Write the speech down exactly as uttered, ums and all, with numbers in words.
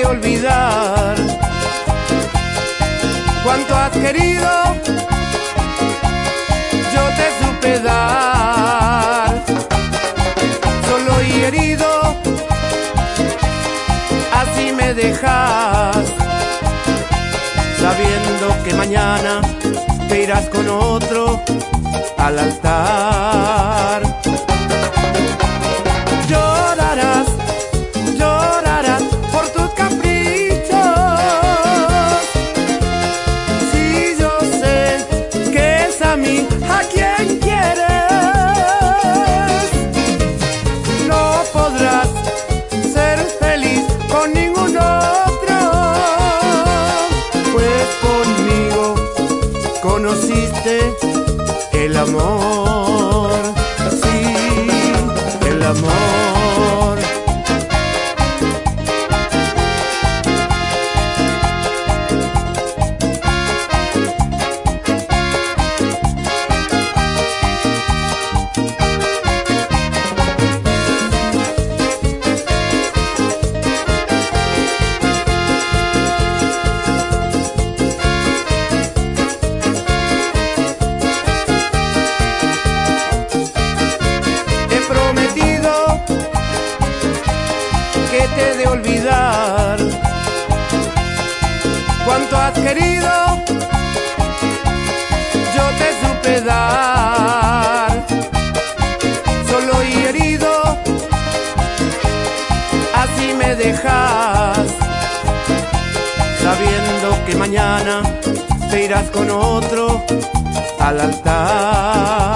de olvidar. Cuánto has querido, yo te supe dar. Solo y herido, así me dejas, sabiendo que mañana te irás con otro al altar. Llorarás, llorarás por tus caprichos. Si yo sé que es a mí a quien quieres, no podrás ser feliz con ningún otro, pues conmigo conociste el amor, sí, el amor. Que te de olvidar. Cuánto has querido, yo te supe dar. Solo y herido, así me dejas, sabiendo que mañana te irás con otro al altar.